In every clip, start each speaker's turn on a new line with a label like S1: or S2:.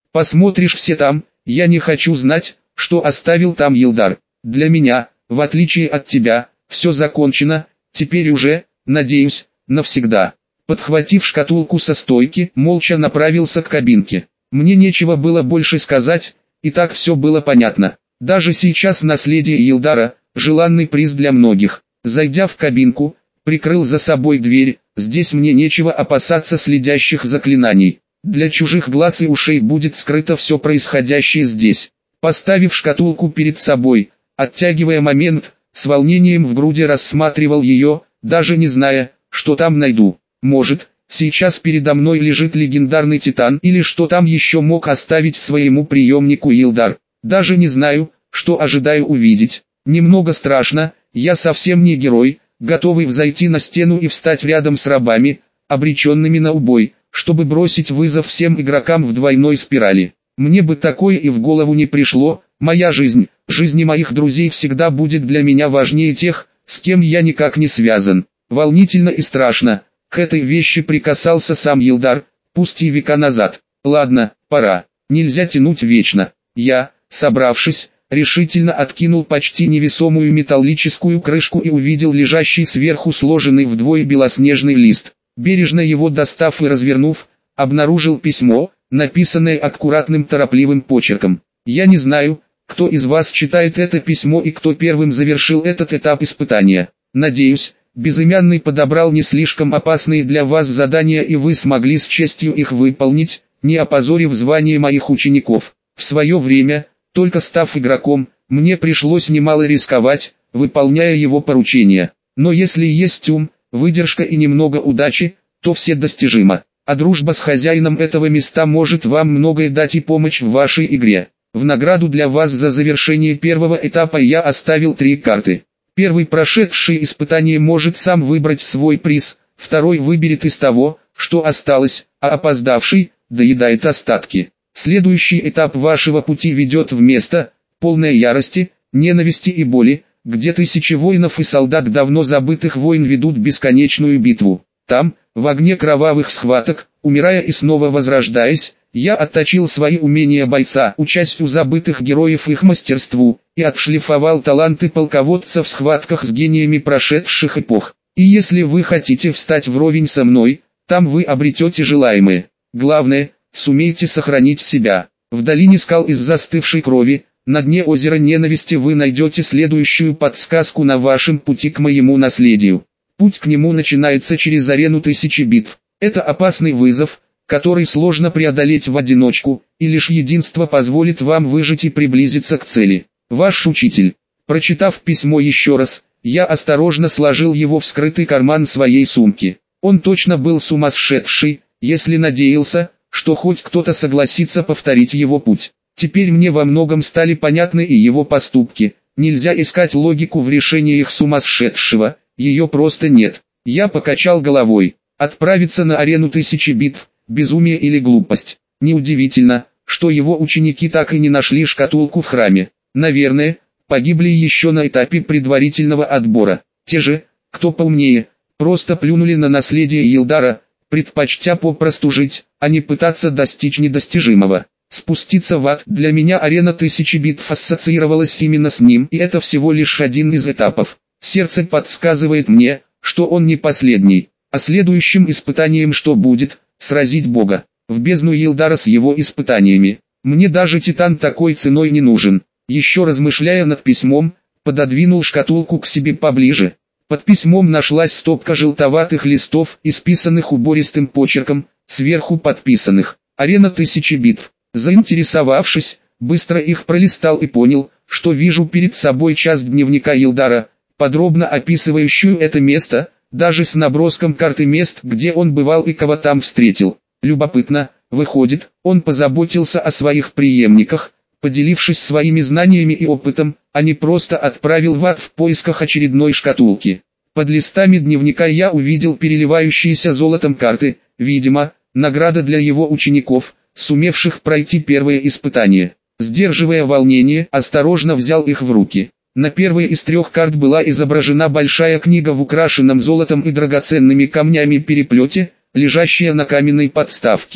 S1: Посмотришь все там, я не хочу знать, что оставил там Илдар. Для меня, в отличие от тебя, все закончено, теперь уже, надеюсь, навсегда. Подхватив шкатулку со стойки, молча направился к кабинке. Мне нечего было больше сказать, и так все было понятно. Даже сейчас наследие Илдара – желанный приз для многих. Зайдя в кабинку, прикрыл за собой дверь, здесь мне нечего опасаться следящих заклинаний. Для чужих глаз и ушей будет скрыто все происходящее здесь. Поставив шкатулку перед собой, оттягивая момент, с волнением в груди рассматривал ее, даже не зная, что там найду. Может, сейчас передо мной лежит легендарный титан или что там еще мог оставить своему преемнику Илдар. Даже не знаю, что ожидаю увидеть. Немного страшно, я совсем не герой, готовый взойти на стену и встать рядом с рабами, обреченными на убой, чтобы бросить вызов всем игрокам в двойной спирали. Мне бы такое и в голову не пришло, моя жизнь, жизни моих друзей всегда будет для меня важнее тех, с кем я никак не связан. Волнительно и страшно. К этой вещи прикасался сам Илдар, пусть и века назад. Ладно, пора. Нельзя тянуть вечно. Я, собравшись, решительно откинул почти невесомую металлическую крышку и увидел лежащий сверху сложенный вдвое белоснежный лист. Бережно его достав и развернув, обнаружил письмо, написанное аккуратным торопливым почерком. Я не знаю, кто из вас читает это письмо и кто первым завершил этот этап испытания. Надеюсь, Безымянный подобрал не слишком опасные для вас задания и вы смогли с честью их выполнить, не опозорив звание моих учеников. В свое время, только став игроком, мне пришлось немало рисковать, выполняя его поручения. Но если есть ум, выдержка и немного удачи, то все достижимо. А дружба с хозяином этого места может вам многое дать и помочь в вашей игре. В награду для вас за завершение первого этапа я оставил 3 карты. Первый, прошедший испытание, может сам выбрать свой приз, второй выберет из того, что осталось, а опоздавший доедает остатки. Следующий этап вашего пути ведет в место, полное ярости, ненависти и боли, где тысячи воинов и солдат давно забытых войн ведут бесконечную битву. Там, в огне кровавых схваток, умирая и снова возрождаясь, я отточил свои умения бойца, учась у забытых героев их мастерству, и отшлифовал таланты полководца в схватках с гениями прошедших эпох. И если вы хотите встать вровень со мной, там вы обретете желаемое. Главное, сумейте сохранить себя. В долине скал из застывшей крови, на дне озера ненависти вы найдете следующую подсказку на вашем пути к моему наследию. Путь к нему начинается через арену тысячи битв. Это опасный вызов, который сложно преодолеть в одиночку, и лишь единство позволит вам выжить и приблизиться к цели. Ваш учитель. Прочитав письмо еще раз, я осторожно сложил его в скрытый карман своей сумки. Он точно был сумасшедший, если надеялся, что хоть кто-то согласится повторить его путь. Теперь мне во многом стали понятны и его поступки. Нельзя искать логику в решениях сумасшедшего, ее просто нет. Я покачал головой. Отправиться на арену тысячи битв, безумие или глупость. Неудивительно, что его ученики так и не нашли шкатулку в храме. Наверное, погибли еще на этапе предварительного отбора. Те же, кто поумнее, просто плюнули на наследие Илдара, предпочтя попросту жить, а не пытаться достичь недостижимого. Спуститься в ад. Для меня арена тысячи битв ассоциировалась именно с ним, и это всего лишь один из этапов. Сердце подсказывает мне, что он не последний. А следующим испытанием что будет? Сразить Бога. В бездну Илдара с его испытаниями. Мне даже титан такой ценой не нужен. Еще размышляя над письмом, пододвинул шкатулку к себе поближе. Под письмом нашлась стопка желтоватых листов, исписанных убористым почерком, сверху подписанных «Арена тысячи битв». Заинтересовавшись, быстро их пролистал и понял, что вижу перед собой часть дневника Илдара, подробно описывающую это место, даже с наброском карты мест, где он бывал и кого там встретил. Любопытно, выходит, он позаботился о своих преемниках, поделившись своими знаниями и опытом, а не просто отправил в ад в поисках очередной шкатулки. Под листами дневника я увидел переливающиеся золотом карты, видимо, награда для его учеников, сумевших пройти первое испытание. Сдерживая волнение, осторожно взял их в руки. На первой из 3 карт была изображена большая книга в украшенном золотом и драгоценными камнями переплете, лежащая на каменной подставке.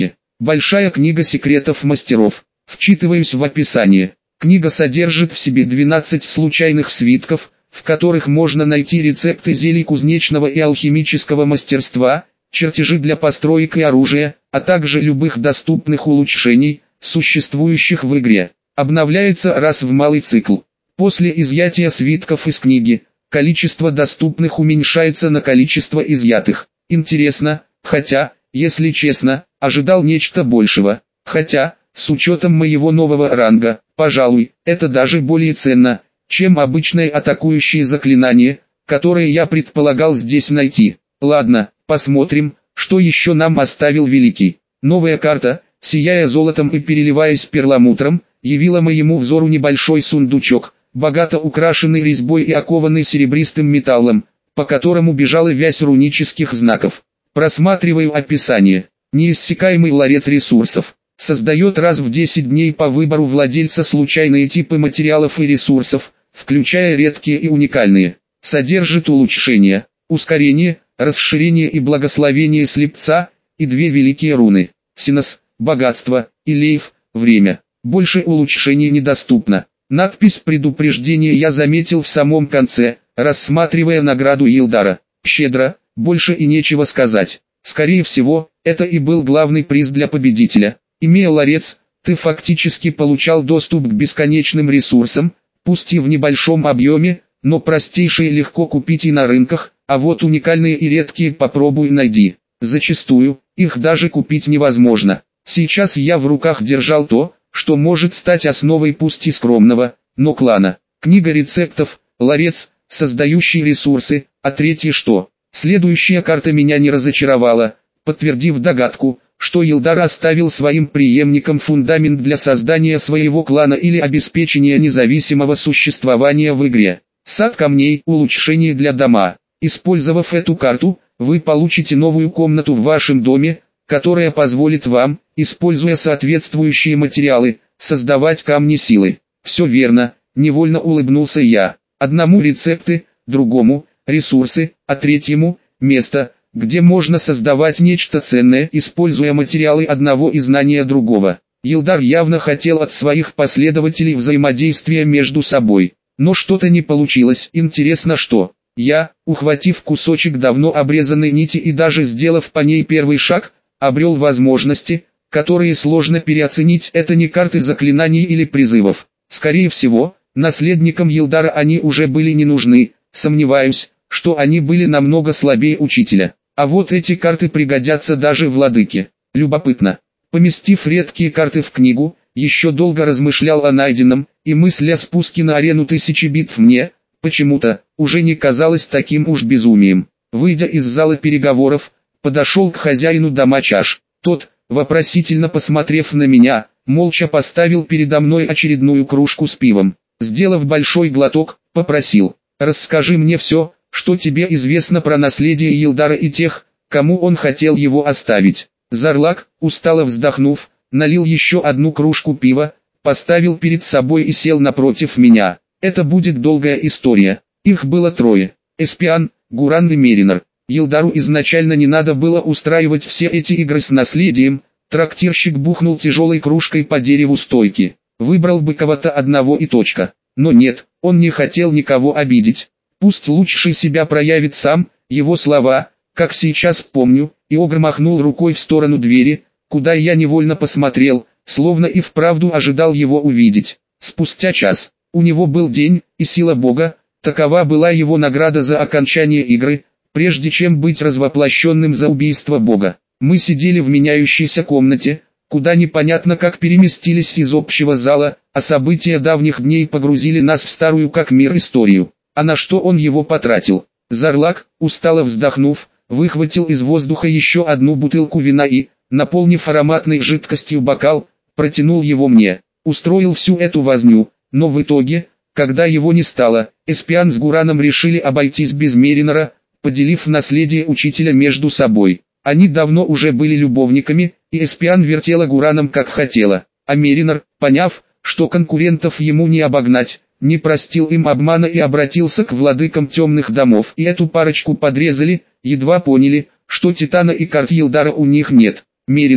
S1: Большая книга секретов мастеров. Вчитываюсь в описание. Книга содержит в себе 12 случайных свитков, в которых можно найти рецепты зелий кузнечного и алхимического мастерства, чертежи для построек и оружия, а также любых доступных улучшений, существующих в игре. Обновляется раз в малый цикл. После изъятия свитков из книги, количество доступных уменьшается на количество изъятых. Интересно, хотя, если честно, ожидал нечто большего. Хотя, с учетом моего нового ранга, пожалуй, это даже более ценно, чем обычные атакующие заклинания, которые я предполагал здесь найти. Ладно, посмотрим, что еще нам оставил Великий. Новая карта, сияя золотом и переливаясь перламутром, явила моему взору небольшой сундучок, богато украшенный резьбой и окованный серебристым металлом, по которому бежала вязь рунических знаков. Просматриваю описание. Неиссякаемый ларец ресурсов. Создает раз в 10 дней по выбору владельца случайные типы материалов и ресурсов, включая редкие и уникальные. Содержит улучшения, ускорение, расширение и благословение слепца, и 2 великие руны. Синос, богатство, и Лейф, время. Больше улучшений недоступно. Надпись предупреждения я заметил в самом конце, рассматривая награду Йилдара. Щедро, больше и нечего сказать. Скорее всего, это и был главный приз для победителя. Имея ларец, ты фактически получал доступ к бесконечным ресурсам, пусть и в небольшом объеме, но простейшие легко купить и на рынках, а вот уникальные и редкие попробуй найди. Зачастую, их даже купить невозможно. Сейчас я в руках держал то, что может стать основой пусть и скромного, но клана. Книга рецептов, ларец, создающий ресурсы, а третье что? Следующая карта меня не разочаровала, подтвердив догадку, что Йилдар оставил своим преемникам фундамент для создания своего клана или обеспечения независимого существования в игре. Сад камней, улучшение для дома. Использовав эту карту, вы получите новую комнату в вашем доме, которая позволит вам, используя соответствующие материалы, создавать камни силы. Все верно, невольно улыбнулся я. Одному рецепты, другому ресурсы, а третьему место, где можно создавать нечто ценное, используя материалы одного и знания другого. Йилдар явно хотел от своих последователей взаимодействия между собой, но что-то не получилось. Интересно что? Я, ухватив кусочек давно обрезанной нити и даже сделав по ней первый шаг, обрел возможности, которые сложно переоценить. Это не карты заклинаний или призывов. Скорее всего, наследникам Йилдара они уже были не нужны. Сомневаюсь, что они были намного слабее учителя. А вот эти карты пригодятся даже владыке. Любопытно. Поместив редкие карты в книгу, еще долго размышлял о найденном, и мысль о спуске на арену 1000 битв мне, почему-то, уже не казалась таким уж безумием. Выйдя из зала переговоров, подошел к хозяину дома чаш. Тот, вопросительно посмотрев на меня, молча поставил передо мной очередную кружку с пивом. Сделав большой глоток, попросил: «Расскажи мне все, что тебе известно про наследие Йилдара и тех, кому он хотел его оставить». Зарлак, устало вздохнув, налил еще одну кружку пива, поставил перед собой и сел напротив меня. Это будет долгая история. Их было 3. Эспиан, Гуран и Меринор. Йилдару изначально не надо было устраивать все эти игры с наследием. Трактирщик бухнул тяжелой кружкой по дереву стойки. Выбрал бы кого-то одного и точка. Но нет, он не хотел никого обидеть. Пусть лучше себя проявит сам. Его слова, как сейчас помню, и Огр махнул рукой в сторону двери, куда я невольно посмотрел, словно и вправду ожидал его увидеть. Спустя час, у него был день, и сила Бога, такова была его награда за окончание игры, прежде чем быть развоплощенным за убийство Бога. Мы сидели в меняющейся комнате, куда непонятно как переместились из общего зала, а события давних дней погрузили нас в старую как мир историю. А на что он его потратил? Зарлак, устало вздохнув, выхватил из воздуха еще одну бутылку вина и, наполнив ароматной жидкостью бокал, протянул его мне. Устроил всю эту возню, но в итоге, когда его не стало, Эспиан с Гураном решили обойтись без Меринора, поделив наследие учителя между собой. Они давно уже были любовниками, и Эспиан вертела Гураном как хотела, а Меринор, поняв, что конкурентов ему не обогнать, не простил им обмана и обратился к владыкам темных домов. И эту парочку подрезали, едва поняли, что Титана и карт Йилдара у них нет. Меринор,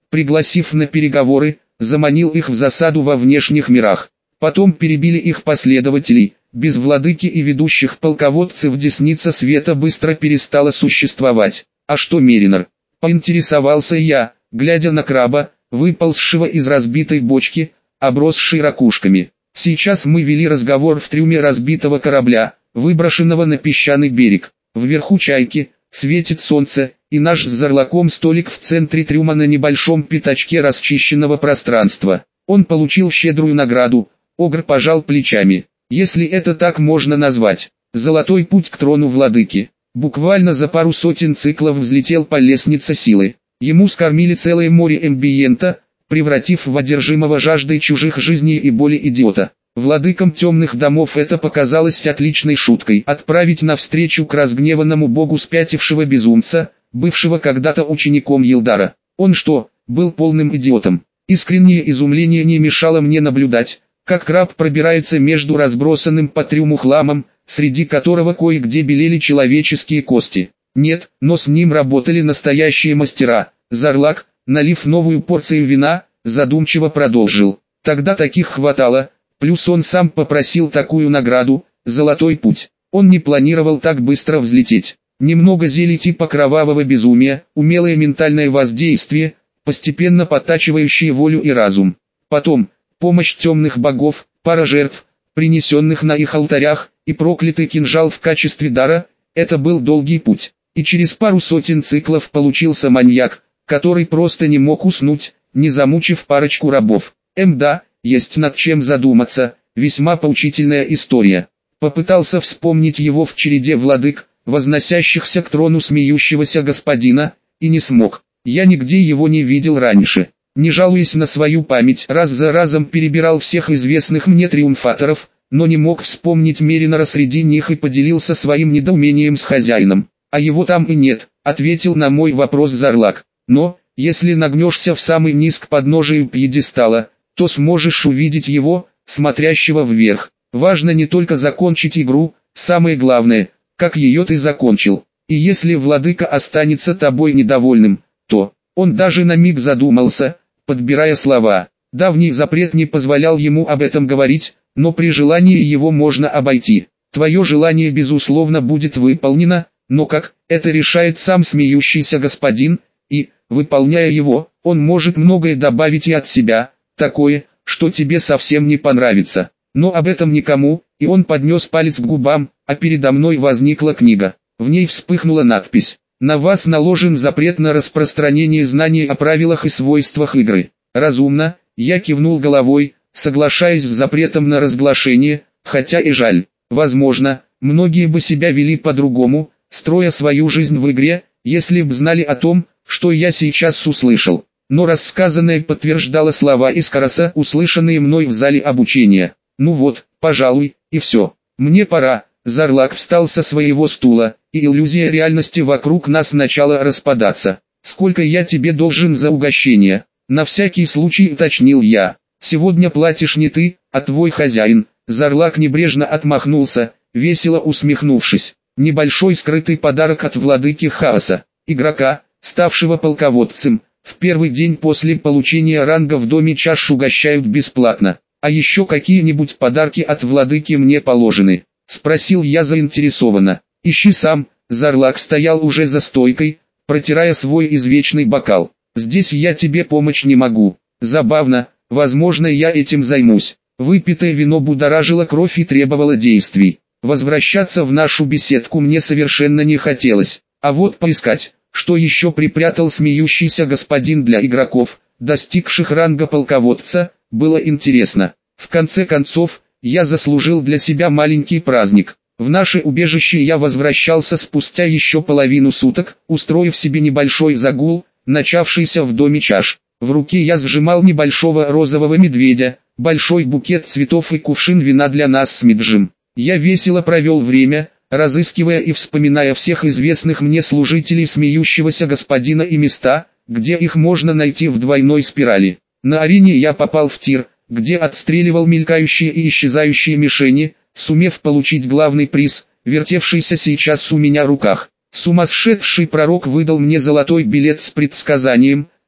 S1: пригласив на переговоры, заманил их в засаду во внешних мирах. Потом перебили их последователей. Без владыки и ведущих полководцев десница света быстро перестала существовать. А что Меринор? Поинтересовался я, глядя на краба, выползшего из разбитой бочки, обросшей ракушками. Сейчас мы вели разговор в трюме разбитого корабля, выброшенного на песчаный берег. Вверху чайки, светит солнце, и наш с Зарлаком столик в центре трюма на небольшом пятачке расчищенного пространства. Он получил щедрую награду. Огр пожал плечами. Если это так можно назвать. Золотой путь к трону владыки. Буквально за пару сотен циклов взлетел по лестнице силы. Ему скормили целое море эмбиента, превратив в одержимого жаждой чужих жизней и боли идиота. Владыкам темных домов это показалось отличной шуткой. Отправить навстречу к разгневанному богу спятившего безумца, бывшего когда-то учеником Йилдара. Он что, был полным идиотом? Искреннее изумление не мешало мне наблюдать, как краб пробирается между разбросанным по трюму хламом, среди которого кое-где белели человеческие кости. Нет, но с ним работали настоящие мастера. Зарлак, налив новую порцию вина, задумчиво продолжил. Тогда таких хватало, плюс он сам попросил такую награду, золотой путь. Он не планировал так быстро взлететь. Немного зелий типа кровавого безумия, умелое ментальное воздействие, постепенно подтачивающее волю и разум. Потом, помощь темных богов, пара жертв, принесенных на их алтарях, и проклятый кинжал в качестве дара. Это был долгий путь. И через пару сотен циклов получился маньяк, который просто не мог уснуть, не замучив парочку рабов. Да, есть над чем задуматься, весьма поучительная история. Попытался вспомнить его в череде владык, возносящихся к трону смеющегося господина, и не смог. Я нигде его не видел раньше. Не жалуясь на свою память, раз за разом перебирал всех известных мне триумфаторов, но не мог вспомнить Меринора среди них и поделился своим недоумением с хозяином. «А его там и нет», — ответил на мой вопрос Зарлак. «Но, если нагнешься в самый низ к подножию пьедестала, то сможешь увидеть его, смотрящего вверх. Важно не только закончить игру, самое главное, как ее ты закончил. И если владыка останется тобой недовольным, то...» Он даже на миг задумался, подбирая слова. Давний запрет не позволял ему об этом говорить, но при желании его можно обойти. Твое желание безусловно будет выполнено, но как, это решает сам смеющийся господин, и, выполняя его, он может многое добавить и от себя, такое, что тебе совсем не понравится. Но об этом никому, и он поднес палец к губам, а передо мной возникла книга. В ней вспыхнула надпись: «На вас наложен запрет на распространение знаний о правилах и свойствах игры». Разумно, я кивнул головой, соглашаясь с запретом на разглашение, хотя и жаль. Возможно, многие бы себя вели по-другому, строя свою жизнь в игре, если б знали о том, что я сейчас услышал. Но рассказанное подтверждало слова Искароса, услышанные мной в зале обучения. Ну вот, пожалуй, и все. Мне пора. Зарлак встал со своего стула, и иллюзия реальности вокруг нас начала распадаться. «Сколько я тебе должен за угощение?» На всякий случай уточнил я. «Сегодня платишь не ты, а твой хозяин». Зарлак небрежно отмахнулся, весело усмехнувшись. «Небольшой скрытый подарок от владыки хаоса, игрока, ставшего полководцем. В первый день после получения ранга в доме чаш угощают бесплатно. А еще какие-нибудь подарки от владыки мне положены?» Спросил я заинтересованно. «Ищи сам». Зарлак стоял уже за стойкой, протирая свой извечный бокал. «Здесь я тебе помочь не могу». Забавно, возможно, я этим займусь. Выпитое вино будоражило кровь и требовало действий. Возвращаться в нашу беседку мне совершенно не хотелось. А вот поискать, что еще припрятал смеющийся господин для игроков, достигших ранга полководца, было интересно. В конце концов, я заслужил для себя маленький праздник. В наше убежище я возвращался спустя еще половину суток, устроив себе небольшой загул, начавшийся в доме чаш. В руке я сжимал небольшого розового медведя, большой букет цветов и кувшин вина для нас с Миджем. Я весело провел время, разыскивая и вспоминая всех известных мне служителей смеющегося господина и места, где их можно найти в двойной спирали. На арене я попал в тир, где отстреливал мелькающие и исчезающие мишени, сумев получить главный приз, вертевшийся сейчас у меня в руках. Сумасшедший пророк выдал мне золотой билет с предсказанием,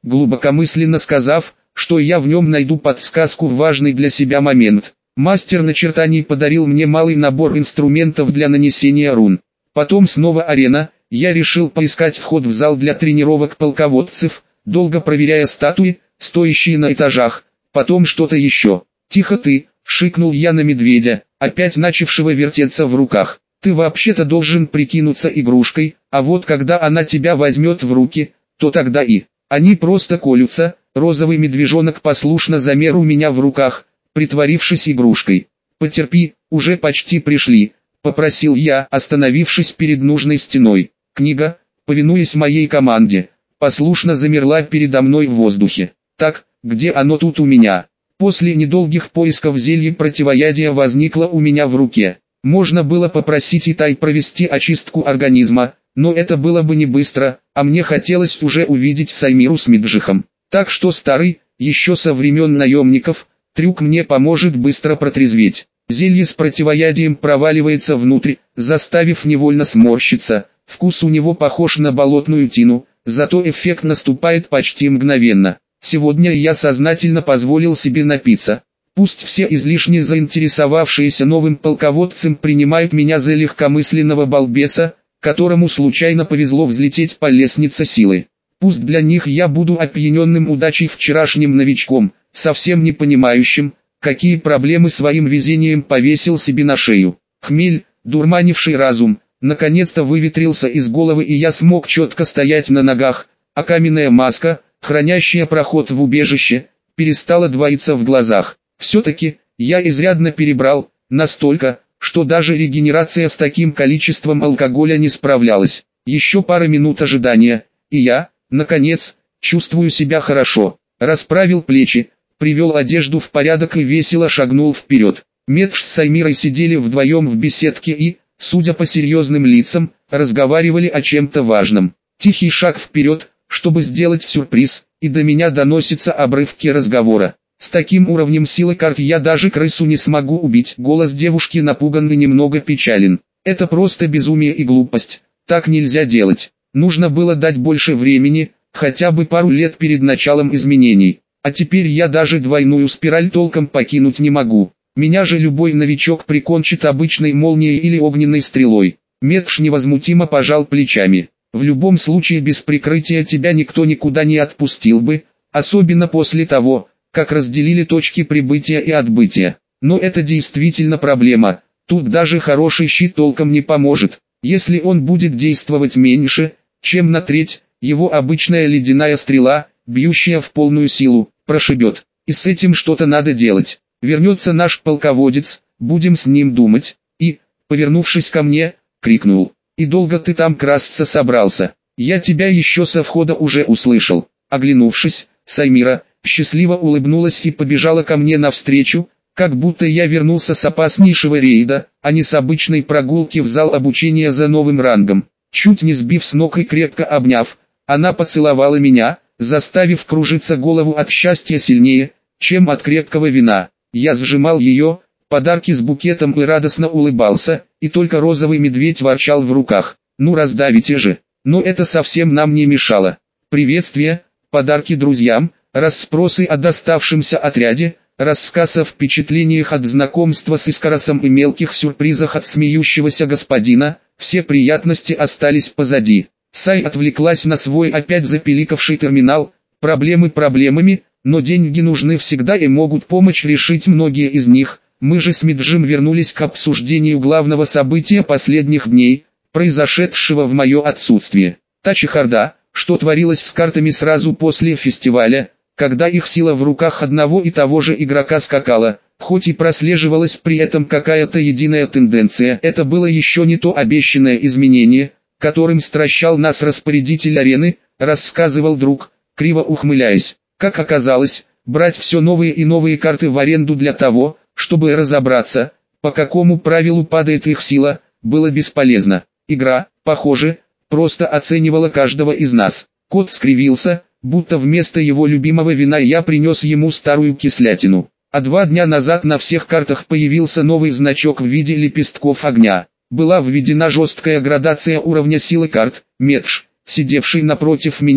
S1: глубокомысленно сказав, что я в нем найду подсказку в важный для себя момент. Мастер начертаний подарил мне малый набор инструментов для нанесения рун. Потом снова арена, я решил поискать вход в зал для тренировок полководцев, долго проверяя статуи, стоящие на этажах, потом что-то еще. «Тихо ты!» — шикнул я на медведя, опять начавшего вертеться в руках. «Ты вообще-то должен прикинуться игрушкой, а вот когда она тебя возьмет в руки, то тогда и...» Они просто колются. Розовый медвежонок послушно замер у меня в руках, притворившись игрушкой. «Потерпи, уже почти пришли», — попросил я, остановившись перед нужной стеной. Книга, повинуясь моей команде, послушно замерла передо мной в воздухе. «Так, где оно тут у меня?» После недолгих поисков зелье противоядия возникло у меня в руке. Можно было попросить Итай провести очистку организма, но это было бы не быстро, а мне хотелось уже увидеть Саймиру с Миджихом. Так что старый, еще со времен наемников, трюк мне поможет быстро протрезветь. Зелье с противоядием проваливается внутрь, заставив невольно сморщиться. Вкус у него похож на болотную тину, зато эффект наступает почти мгновенно. Сегодня я сознательно позволил себе напиться. Пусть все излишне заинтересовавшиеся новым полководцем принимают меня за легкомысленного балбеса, которому случайно повезло взлететь по лестнице силы. Пусть для них я буду опьяненным удачей вчерашним новичком, совсем не понимающим, какие проблемы своим везением повесил себе на шею. Хмель, дурманивший разум, наконец-то выветрился из головы, и я смог четко стоять на ногах, а каменная маска, хранящая проход в убежище, перестала двоиться в глазах. Все-таки, я изрядно перебрал, настолько, что даже регенерация с таким количеством алкоголя не справлялась. Еще пара минут ожидания, и я, наконец, чувствую себя хорошо. Расправил плечи, привел одежду в порядок и весело шагнул вперед. Медж с Саймирой сидели вдвоем в беседке и, судя по серьезным лицам, разговаривали о чем-то важном. Тихий шаг вперед, чтобы сделать сюрприз, и до меня доносятся обрывки разговора. С таким уровнем силы карт я даже крысу не смогу убить. Голос девушки напуган и немного печален. Это просто безумие и глупость. Так нельзя делать. Нужно было дать больше времени, хотя бы пару лет перед началом изменений. А теперь я даже двойную спираль толком покинуть не могу. Меня же любой новичок прикончит обычной молнией или огненной стрелой. Медж невозмутимо пожал плечами. В любом случае без прикрытия тебя никто никуда не отпустил бы, особенно после того, как разделили точки прибытия и отбытия. Но это действительно проблема, тут даже хороший щит толком не поможет. Если он будет действовать меньше, чем на треть, его обычная ледяная стрела, бьющая в полную силу, прошибет. И с этим что-то надо делать. Вернется наш полководец, будем с ним думать. И, повернувшись ко мне, крикнул: «И долго ты там красться собрался? Я тебя еще со входа уже услышал». Оглянувшись, Саймира счастливо улыбнулась и побежала ко мне навстречу, как будто я вернулся с опаснейшего рейда, а не с обычной прогулки в зал обучения за новым рангом. Чуть не сбив с ног и крепко обняв, она поцеловала меня, заставив кружиться голову от счастья сильнее, чем от крепкого вина. Я сжимал ее подарки с букетом и радостно улыбался, и только розовый медведь ворчал в руках: «Ну раздавите же!» Но это совсем нам не мешало. Приветствия, подарки друзьям, расспросы о доставшемся отряде, рассказ о впечатлениях от знакомства с Искаросом и мелких сюрпризах от смеющегося господина, все приятности остались позади. Сай отвлеклась на свой опять запиликавший терминал. Проблемы проблемами, но деньги нужны всегда и могут помочь решить многие из них. Мы же с Миджим вернулись к обсуждению главного события последних дней, произошедшего в мое отсутствие. Та чехарда, что творилось с картами сразу после фестиваля, когда их сила в руках одного и того же игрока скакала, хоть и прослеживалась при этом какая-то единая тенденция. Это было еще не то обещанное изменение, которым стращал нас распорядитель арены, рассказывал друг, криво ухмыляясь. Как оказалось, брать все новые и новые карты в аренду для того, чтобы разобраться, по какому правилу падает их сила, было бесполезно. Игра, похоже, просто оценивала каждого из нас. Кот скривился, будто вместо его любимого вина я принес ему старую кислятину. А 2 дня назад на всех картах появился новый значок в виде лепестков огня. Была введена жесткая градация уровня силы карт. Медж, сидевший напротив меня,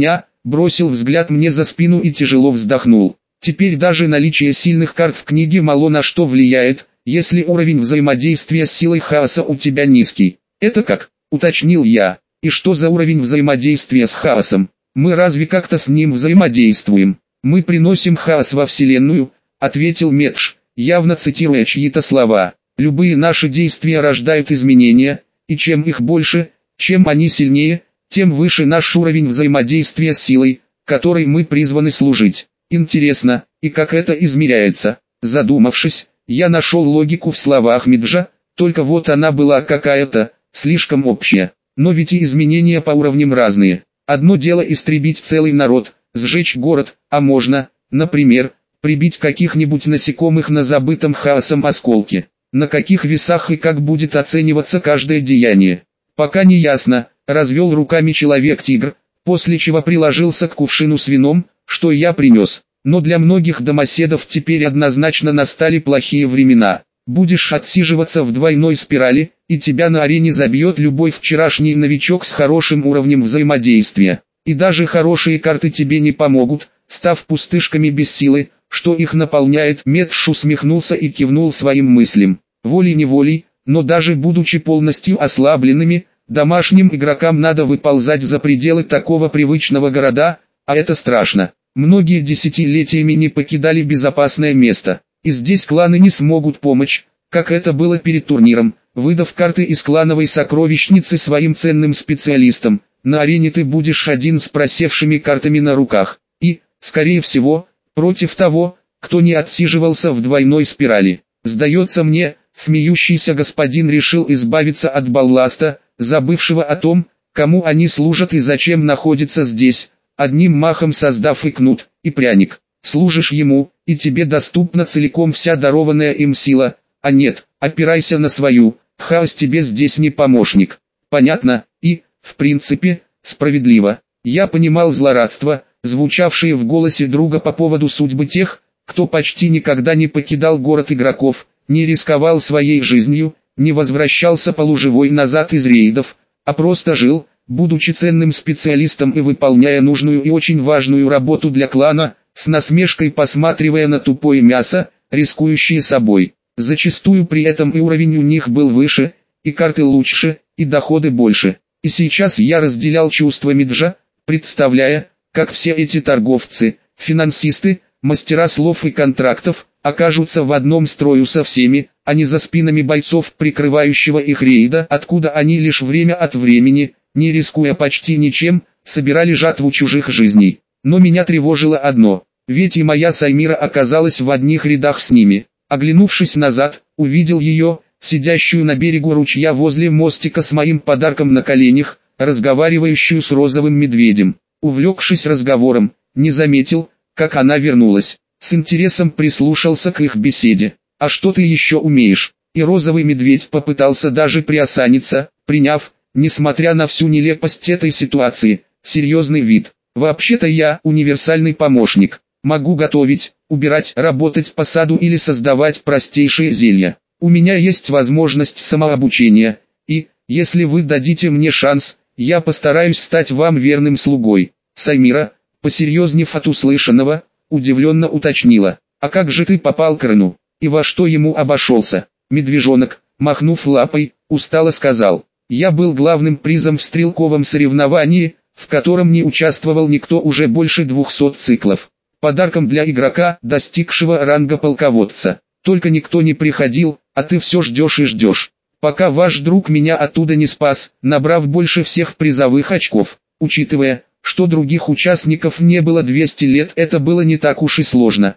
S1: бросил взгляд мне за спину и тяжело вздохнул. Теперь даже наличие сильных карт в книге мало на что влияет, если уровень взаимодействия с силой хаоса у тебя низкий. Это как? Уточнил я. И что за уровень взаимодействия с хаосом? Мы разве как-то с ним взаимодействуем? Мы приносим хаос во Вселенную, ответил Медж, явно цитируя чьи-то слова. Любые наши действия рождают изменения, и чем их больше, чем они сильнее, тем выше наш уровень взаимодействия с силой, которой мы призваны служить. Интересно, и как это измеряется? Задумавшись, я нашел логику в словах Меджа, только вот она была какая-то, слишком общая. Но ведь и изменения по уровням разные. Одно дело истребить целый народ, сжечь город, а можно, например, прибить каких-нибудь насекомых на забытом хаосом осколке. На каких весах и как будет оцениваться каждое деяние? Пока не ясно, развел руками человек-тигр, после чего приложился к кувшину с вином, что я принес. Но для многих домоседов теперь однозначно настали плохие времена. Будешь отсиживаться в двойной спирали, и тебя на арене забьет любой вчерашний новичок с хорошим уровнем взаимодействия. И даже хорошие карты тебе не помогут, став пустышками без силы, что их наполняет. Медж усмехнулся и кивнул своим мыслям. Волей-неволей, но даже будучи полностью ослабленными, домашним игрокам надо выползать за пределы такого привычного города, а это страшно. Многие десятилетиями не покидали безопасное место, и здесь кланы не смогут помочь, как это было перед турниром, выдав карты из клановой сокровищницы своим ценным специалистам. На арене ты будешь один с просевшими картами на руках, и, скорее всего, против того, кто не отсиживался в двойной спирали. Сдается мне, смеющийся господин решил избавиться от балласта, забывшего о том, кому они служат и зачем находятся здесь, одним махом создав и кнут, и пряник. Служишь ему, и тебе доступна целиком вся дарованная им сила, а нет, опирайся на свою, хаос тебе здесь не помощник. Понятно, и, в принципе, справедливо. Я понимал злорадство, звучавшее в голосе друга по поводу судьбы тех, кто почти никогда не покидал город игроков, не рисковал своей жизнью, не возвращался полуживой назад из рейдов, а просто жил, будучи ценным специалистом и выполняя нужную и очень важную работу для клана, с насмешкой посматривая на тупое мясо, рискующее собой. Зачастую при этом и уровень у них был выше, и карты лучше, и доходы больше. И сейчас я разделял чувства Меджа, представляя, как все эти торговцы, финансисты, мастера слов и контрактов, окажутся в одном строю со всеми, а не за спинами бойцов, прикрывающего их рейда, откуда они лишь время от времени, не рискуя почти ничем, собирали жатву чужих жизней. Но меня тревожило одно, ведь и моя Саймира оказалась в одних рядах с ними. Оглянувшись назад, увидел ее, сидящую на берегу ручья возле мостика с моим подарком на коленях, разговаривающую с розовым медведем. Увлекшись разговором, не заметил, как она вернулась. С интересом прислушался к их беседе. «А что ты еще умеешь?» И розовый медведь попытался даже приосаниться, приняв, несмотря на всю нелепость этой ситуации, серьезный вид. «Вообще-то я универсальный помощник. Могу готовить, убирать, работать по саду или создавать простейшие зелья. У меня есть возможность самообучения, и, если вы дадите мне шанс, я постараюсь стать вам верным слугой». Саймира, посерьезнев от услышанного, удивленно уточнила: «А как же ты попал к Рену? И во что ему обошелся?» Медвежонок, махнув лапой, устало сказал: «Я был главным призом в стрелковом соревновании, в котором не участвовал никто уже больше 200 циклов. Подарком для игрока, достигшего ранга полководца. Только никто не приходил, а ты все ждешь и ждешь. Пока ваш друг меня оттуда не спас, набрав больше всех призовых очков. Учитывая, что других участников не было 200 лет, это было не так уж и сложно».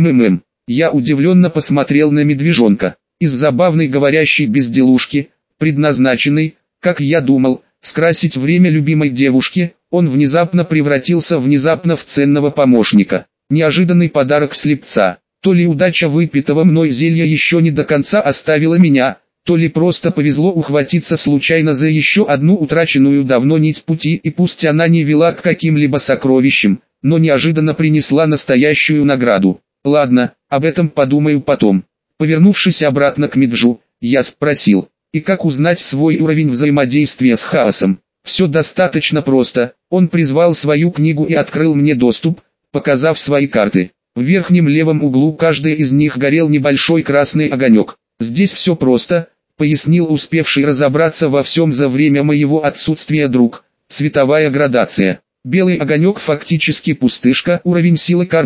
S1: Я удивленно посмотрел на медвежонка. Из забавной говорящей безделушки, предназначенной, как я думал, скрасить время любимой девушки, он внезапно превратился в ценного помощника. Неожиданный подарок слепца. То ли удача выпитого мной зелья еще не до конца оставила меня, то ли просто повезло ухватиться случайно за еще одну утраченную давно нить пути, и пусть она не вела к каким-либо сокровищам, но неожиданно принесла настоящую награду. Ладно, об этом подумаю потом. Повернувшись обратно к Меджу, я спросил: «И как узнать свой уровень взаимодействия с хаосом?» Все достаточно просто. Он призвал свою книгу и открыл мне доступ, показав свои карты. В верхнем левом углу каждой из них горел небольшой красный огонек. «Здесь все просто», — пояснил успевший разобраться во всем за время моего отсутствия друг. «Цветовая градация. Белый огонек фактически пустышка, уровень силы карт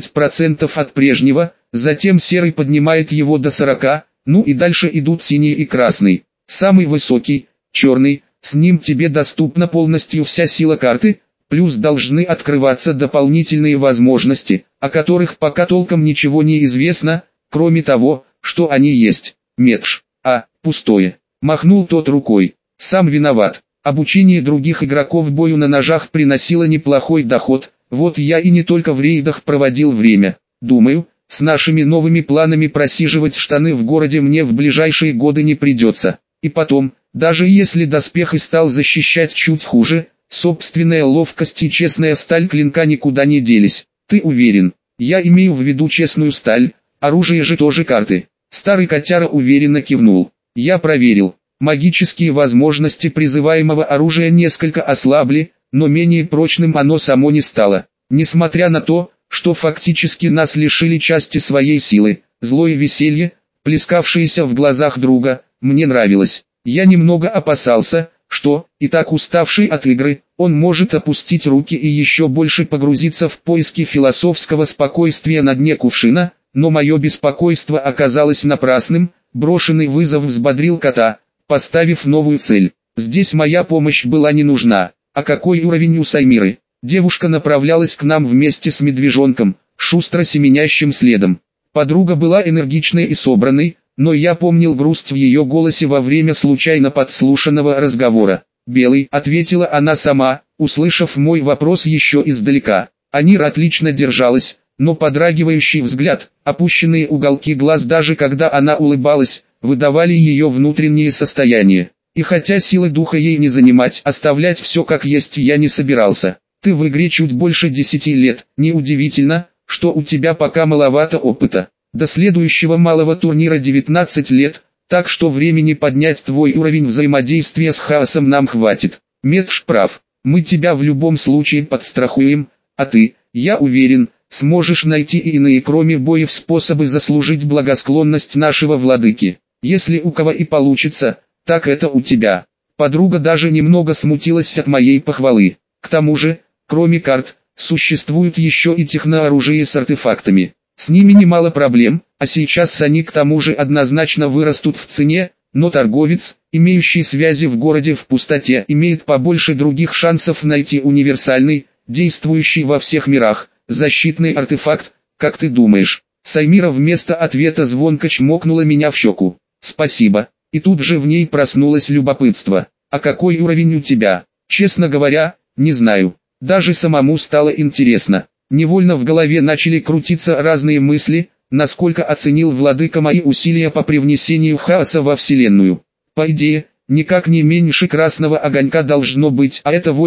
S1: 20% от прежнего, затем серый поднимает его до 40, ну и дальше идут синий и красный. Самый высокий, черный, с ним тебе доступна полностью вся сила карты, плюс должны открываться дополнительные возможности, о которых пока толком ничего не известно, кроме того, что они есть. Медж. Пустое. Махнул тот рукой. Сам виноват. Обучение других игроков бою на ножах приносило неплохой доход, вот я и не только в рейдах проводил время. Думаю, с нашими новыми планами просиживать штаны в городе мне в ближайшие годы не придется. И потом, даже если доспех и стал защищать чуть хуже, собственная ловкость и честная сталь клинка никуда не делись. Ты уверен? Я имею в виду честную сталь, оружие же тоже карты. Старый котяра уверенно кивнул. Я проверил. Магические возможности призываемого оружия несколько ослабли, но менее прочным оно само не стало. Несмотря на то, что фактически нас лишили части своей силы, злое веселье, плескавшееся в глазах друга, мне нравилось. Я немного опасался, что, и так уставший от игры, он может опустить руки и еще больше погрузиться в поиски философского спокойствия на дне кувшина, но мое беспокойство оказалось напрасным. Брошенный вызов взбодрил кота, поставив новую цель. Здесь моя помощь была не нужна. А какой уровень у Саймиры? Девушка направлялась к нам вместе с медвежонком, шустро семенящим следом. Подруга была энергичной и собранной, но я помнил грусть в ее голосе во время случайно подслушанного разговора. «Белый», — ответила она сама, услышав мой вопрос еще издалека. Анира отлично держалась, но подрагивающий взгляд, опущенные уголки глаз даже когда она улыбалась, выдавали ее внутреннее состояние. И хотя силы духа ей не занимать, оставлять все как есть я не собирался. Ты в игре чуть больше 10 лет, неудивительно, что у тебя пока маловато опыта. До следующего малого турнира 19 лет, так что времени поднять твой уровень взаимодействия с хаосом нам хватит. Медж прав, мы тебя в любом случае подстрахуем, а ты, я уверен, сможешь найти и иные кроме боев способы заслужить благосклонность нашего владыки. Если у кого и получится, так это у тебя. Подруга даже немного смутилась от моей похвалы. К тому же, кроме карт, существуют еще и технооружие с артефактами. С ними немало проблем, а сейчас они к тому же однозначно вырастут в цене, но торговец, имеющий связи в городе в пустоте, имеет побольше других шансов найти универсальный, действующий во всех мирах, защитный артефакт, как ты думаешь? Саймира вместо ответа звонко чмокнула меня в щеку. Спасибо. И тут же в ней проснулось любопытство. А какой уровень у тебя? Честно говоря, не знаю. Даже самому стало интересно. Невольно в голове начали крутиться разные мысли, насколько оценил владыка мои усилия по привнесению хаоса во вселенную. По идее, никак не меньше красного огонька должно быть, а это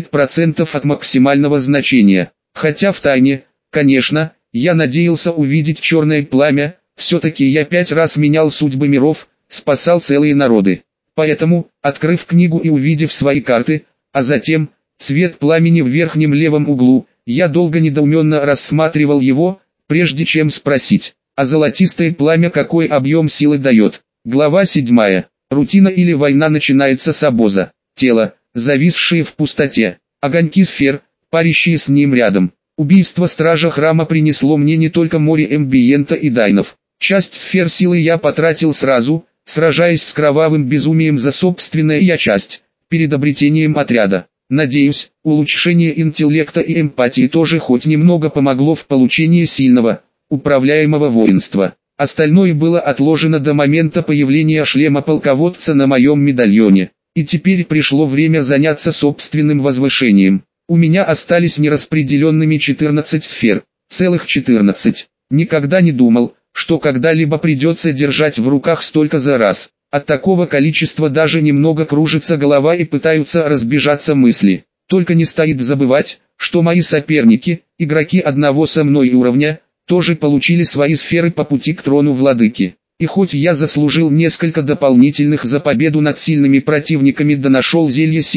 S1: 80% от максимального значения. Хотя втайне, конечно, я надеялся увидеть черное пламя, все-таки я 5 раз менял судьбы миров, спасал целые народы. Поэтому, открыв книгу и увидев свои карты, а затем, цвет пламени в верхнем левом углу, я долго недоуменно рассматривал его, прежде чем спросить, а золотистое пламя какой объем силы дает? Глава 7. Рутина или война начинается с обоза. Тело, зависшее в пустоте. Огоньки сфер, парящие с ним рядом. Убийство стража храма принесло мне не только море эмбиента и дайнов. Часть сфер силы я потратил сразу, сражаясь с кровавым безумием за собственное я часть, перед обретением отряда. Надеюсь, улучшение интеллекта и эмпатии тоже хоть немного помогло в получении сильного, управляемого воинства. Остальное было отложено до момента появления шлема полководца на моем медальоне. И теперь пришло время заняться собственным возвышением. У меня остались нераспределенными 14 сфер, целых 14. Никогда не думал, что когда-либо придется держать в руках столько за раз. От такого количества даже немного кружится голова и пытаются разбежаться мысли. Только не стоит забывать, что мои соперники, игроки одного со мной уровня, тоже получили свои сферы по пути к трону владыки. И хоть я заслужил несколько дополнительных за победу над сильными противниками да нашел зелье силы,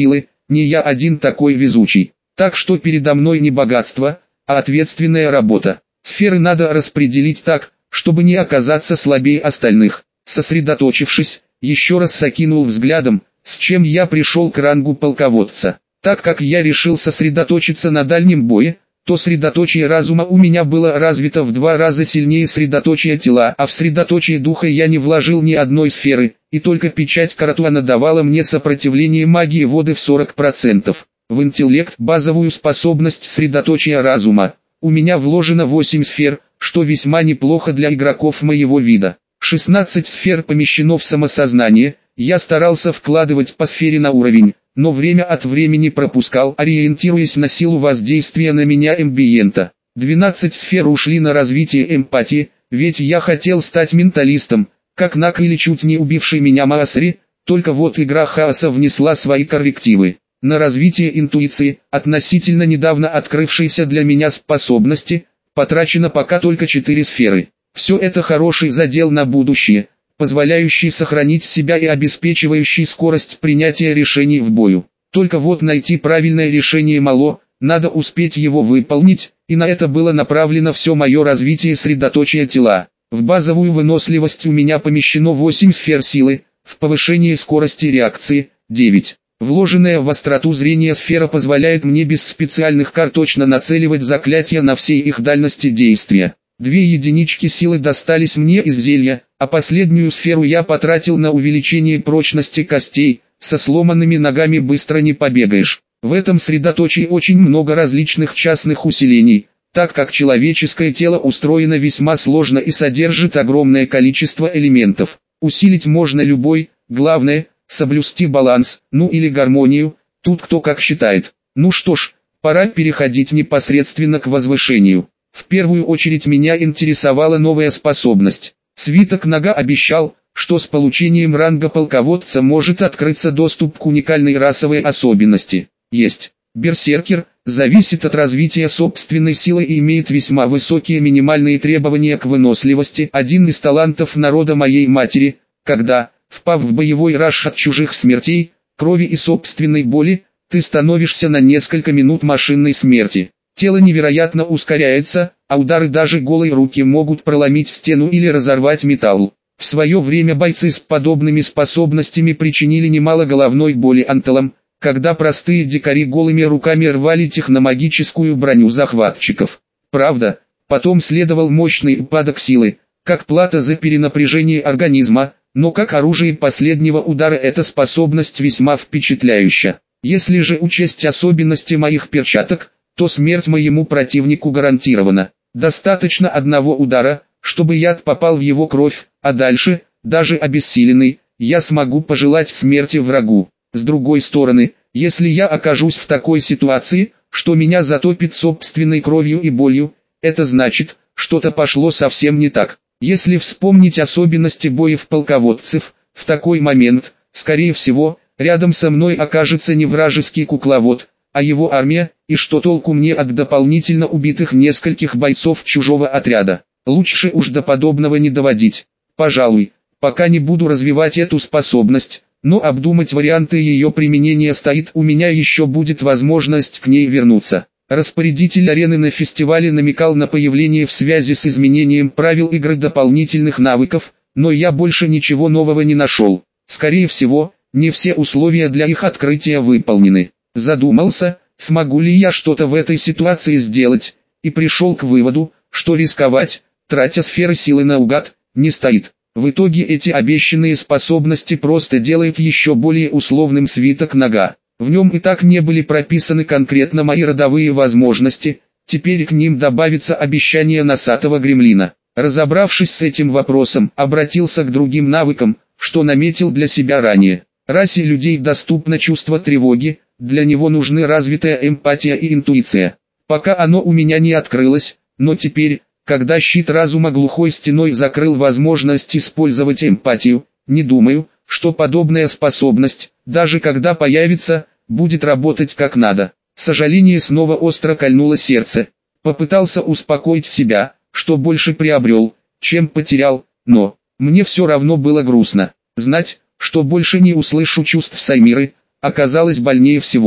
S1: не я один такой везучий. Так что передо мной не богатство, а ответственная работа. Сферы надо распределить так, чтобы не оказаться слабее остальных. Сосредоточившись, еще раз окинул взглядом, с чем я пришел к рангу полководца. Так как я решил сосредоточиться на дальнем бое, то средоточие разума у меня было развито в 2 раза сильнее средоточия тела, а в средоточие духа я не вложил ни одной сферы, и только печать Каратуана давала мне сопротивление магии воды в 40%. В интеллект, базовую способность средоточия разума, у меня вложено 8 сфер, что весьма неплохо для игроков моего вида. 16 сфер помещено в самосознание, я старался вкладывать по сфере на уровень, но время от времени пропускал, ориентируясь на силу воздействия на меня эмбиента. 12 сфер ушли на развитие эмпатии, ведь я хотел стать менталистом, как Нак или чуть не убивший меня Маасри, только вот игра хаоса внесла свои коррективы. На развитие интуиции, относительно недавно открывшейся для меня способности, потрачено пока только 4 сферы. Все это хороший задел на будущее, позволяющий сохранить себя и обеспечивающий скорость принятия решений в бою. Только вот найти правильное решение мало, надо успеть его выполнить, и на это было направлено все мое развитие средоточия тела. В базовую выносливость у меня помещено 8 сфер силы, в повышении скорости реакции – 9. Вложенная в остроту зрения сфера позволяет мне без специальных карт точно нацеливать заклятия на всей их дальности действия. 2 единички силы достались мне из зелья, а последнюю сферу я потратил на увеличение прочности костей, со сломанными ногами быстро не побегаешь. В этом средоточии очень много различных частных усилений, так как человеческое тело устроено весьма сложно и содержит огромное количество элементов. Усилить можно любой, главное – соблюсти баланс, ну или гармонию, тут кто как считает. Ну что ж, пора переходить непосредственно к возвышению. В первую очередь меня интересовала новая способность. Свиток Нага обещал, что с получением ранга полководца может открыться доступ к уникальной расовой особенности. Есть. Берсеркер, зависит от развития собственной силы и имеет весьма высокие минимальные требования к выносливости. Один из талантов народа моей матери, когда, впав в боевой раж от чужих смертей, крови и собственной боли, ты становишься на несколько минут машинной смерти. Тело невероятно ускоряется, а удары даже голой руки могут проломить стену или разорвать металл. В свое время бойцы с подобными способностями причинили немало головной боли анталам, когда простые дикари голыми руками рвали техномагическую броню захватчиков. Правда, потом следовал мощный упадок силы, как плата за перенапряжение организма, но как оружие последнего удара эта способность весьма впечатляющая. Если же учесть особенности моих перчаток, то смерть моему противнику гарантирована. Достаточно одного удара, чтобы яд попал в его кровь, а дальше, даже обессиленный, я смогу пожелать смерти врагу. С другой стороны, если я окажусь в такой ситуации, что меня затопит собственной кровью и болью, это значит, что-то пошло совсем не так. Если вспомнить особенности боев полководцев, в такой момент, скорее всего, рядом со мной окажется не вражеский кукловод, а его армия, и что толку мне от дополнительно убитых нескольких бойцов чужого отряда. Лучше уж до подобного не доводить. Пожалуй, пока не буду развивать эту способность, но обдумать варианты ее применения стоит, у меня еще будет возможность к ней вернуться. Распорядитель арены на фестивале намекал на появление в связи с изменением правил игры дополнительных навыков, но я больше ничего нового не нашел. Скорее всего, не все условия для их открытия выполнены. Задумался, смогу ли я что-то в этой ситуации сделать, и пришел к выводу, что рисковать, тратя сферы силы наугад, не стоит. В итоге эти обещанные способности просто делают еще более условным свиток Нага. В нем и так не были прописаны конкретно мои родовые возможности, теперь к ним добавится обещание носатого гремлина. Разобравшись с этим вопросом, обратился к другим навыкам, что наметил для себя ранее. Расе людей доступно чувство тревоги, для него нужны развитая эмпатия и интуиция. Пока оно у меня не открылось, но теперь, когда щит разума глухой стеной закрыл возможность использовать эмпатию, не думаю, что подобная способность, даже когда появится, будет работать как надо. Сожаление снова остро кольнуло сердце. Попытался успокоить себя, что больше приобрел, чем потерял, но мне все равно было грустно. Знать, что больше не услышу чувств Саймиры, оказалось больнее всего.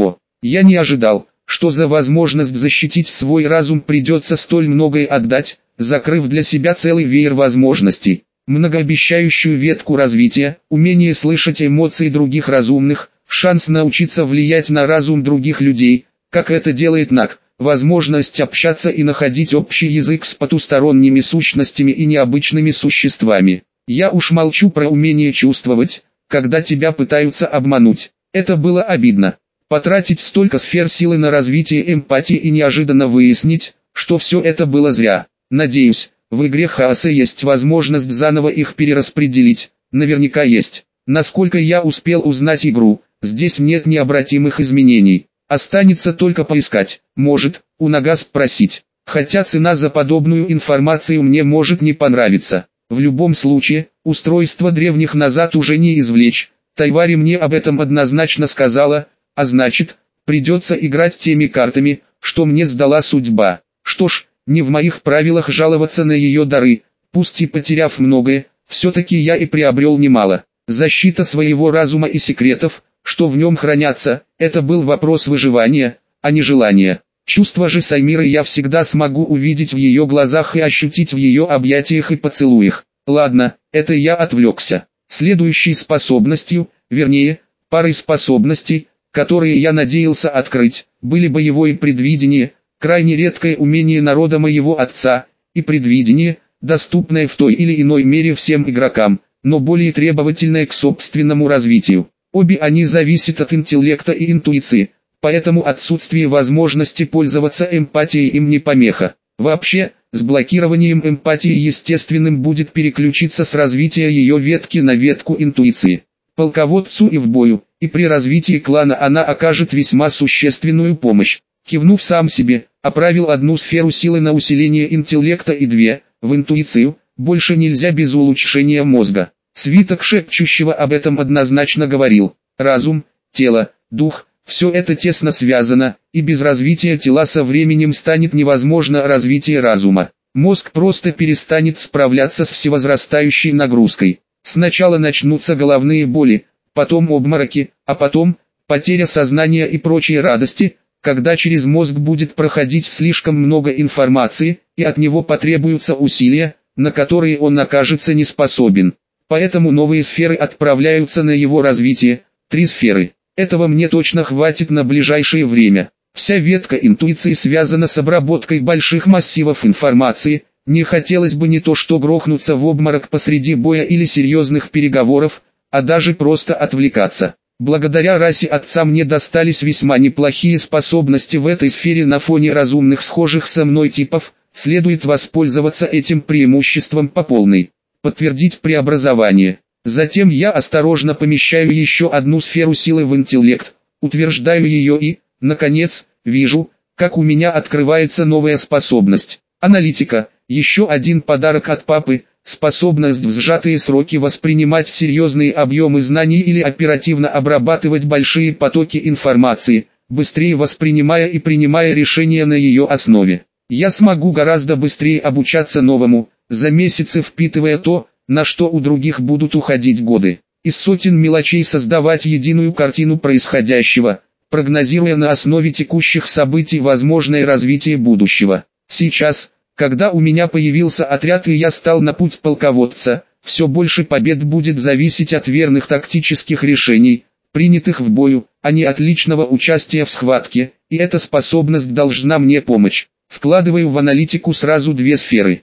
S1: Я не ожидал, что за возможность защитить свой разум придется столь многое отдать, закрыв для себя целый веер возможностей. Многообещающую ветку развития, умение слышать эмоции других разумных, шанс научиться влиять на разум других людей, как это делает НАК, возможность общаться и находить общий язык с потусторонними сущностями и необычными существами. Я уж молчу про умение чувствовать, когда тебя пытаются обмануть. Это было обидно. Потратить столько сфер силы на развитие эмпатии и неожиданно выяснить, что все это было зря. Надеюсь, в игре хаоса есть возможность заново их перераспределить, наверняка есть. Насколько я успел узнать игру, здесь нет необратимых изменений. Останется только поискать, может, у Нага спросить. Хотя цена за подобную информацию мне может не понравиться. В любом случае, устройство древних назад уже не извлечь. Тайвари мне об этом однозначно сказала, а значит, придется играть теми картами, что мне сдала судьба. Что ж, не в моих правилах жаловаться на ее дары, пусть и потеряв многое, все-таки я и приобрел немало. Защита своего разума и секретов, что в нем хранятся, это был вопрос выживания, а не желания. Чувства же Саймиры я всегда смогу увидеть в ее глазах и ощутить в ее объятиях и поцелуях. Ладно, это я отвлекся. Следующей способностью, вернее, парой способностей, которые я надеялся открыть, были боевое предвидение, крайне редкое умение народа моего отца, и предвидение, доступное в той или иной мере всем игрокам, но более требовательное к собственному развитию. Обе они зависят от интеллекта и интуиции, поэтому отсутствие возможности пользоваться эмпатией им не помеха. Вообще, с блокированием эмпатии естественным будет переключиться с развития ее ветки на ветку интуиции. Полководцу и в бою, и при развитии клана она окажет весьма существенную помощь. Кивнув сам себе, оправил одну сферу силы на усиление интеллекта и две, в интуицию, больше нельзя без улучшения мозга. Свиток шепчущего об этом однозначно говорил. Разум, тело, дух, все это тесно связано, и без развития тела со временем станет невозможно развитие разума. Мозг просто перестанет справляться с всевозрастающей нагрузкой. Сначала начнутся головные боли, потом обмороки, а потом потеря сознания и прочие радости, когда через мозг будет проходить слишком много информации, и от него потребуются усилия, на которые он окажется не способен. Поэтому новые сферы отправляются на его развитие, 3 сферы. Этого мне точно хватит на ближайшее время. Вся ветка интуиции связана с обработкой больших массивов информации. Не хотелось бы не то что грохнуться в обморок посреди боя или серьезных переговоров, а даже просто отвлекаться. Благодаря расе отца мне достались весьма неплохие способности в этой сфере на фоне разумных схожих со мной типов, следует воспользоваться этим преимуществом по полной. Подтвердить преобразование. Затем я осторожно помещаю еще одну сферу силы в интеллект, утверждаю ее и, наконец, вижу, как у меня открывается новая способность. Аналитика, еще один подарок от папы, способность в сжатые сроки воспринимать серьезные объемы знаний или оперативно обрабатывать большие потоки информации, быстрее воспринимая и принимая решения на ее основе. Я смогу гораздо быстрее обучаться новому, за месяцы впитывая то, на что у других будут уходить годы. Из сотен мелочей создавать единую картину происходящего, прогнозируя на основе текущих событий возможное развитие будущего. Сейчас, когда у меня появился отряд и я стал на путь полководца, все больше побед будет зависеть от верных тактических решений, принятых в бою, а не от личного участия в схватке, и эта способность должна мне помочь. Вкладываю в аналитику сразу 2 сферы.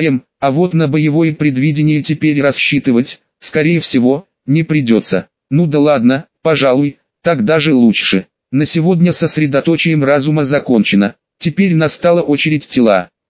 S1: А вот на боевое предвидение теперь рассчитывать, скорее всего, не придется. Ну да ладно, пожалуй, так даже лучше. На сегодня сосредоточием разума закончено. Теперь настала очередь тела.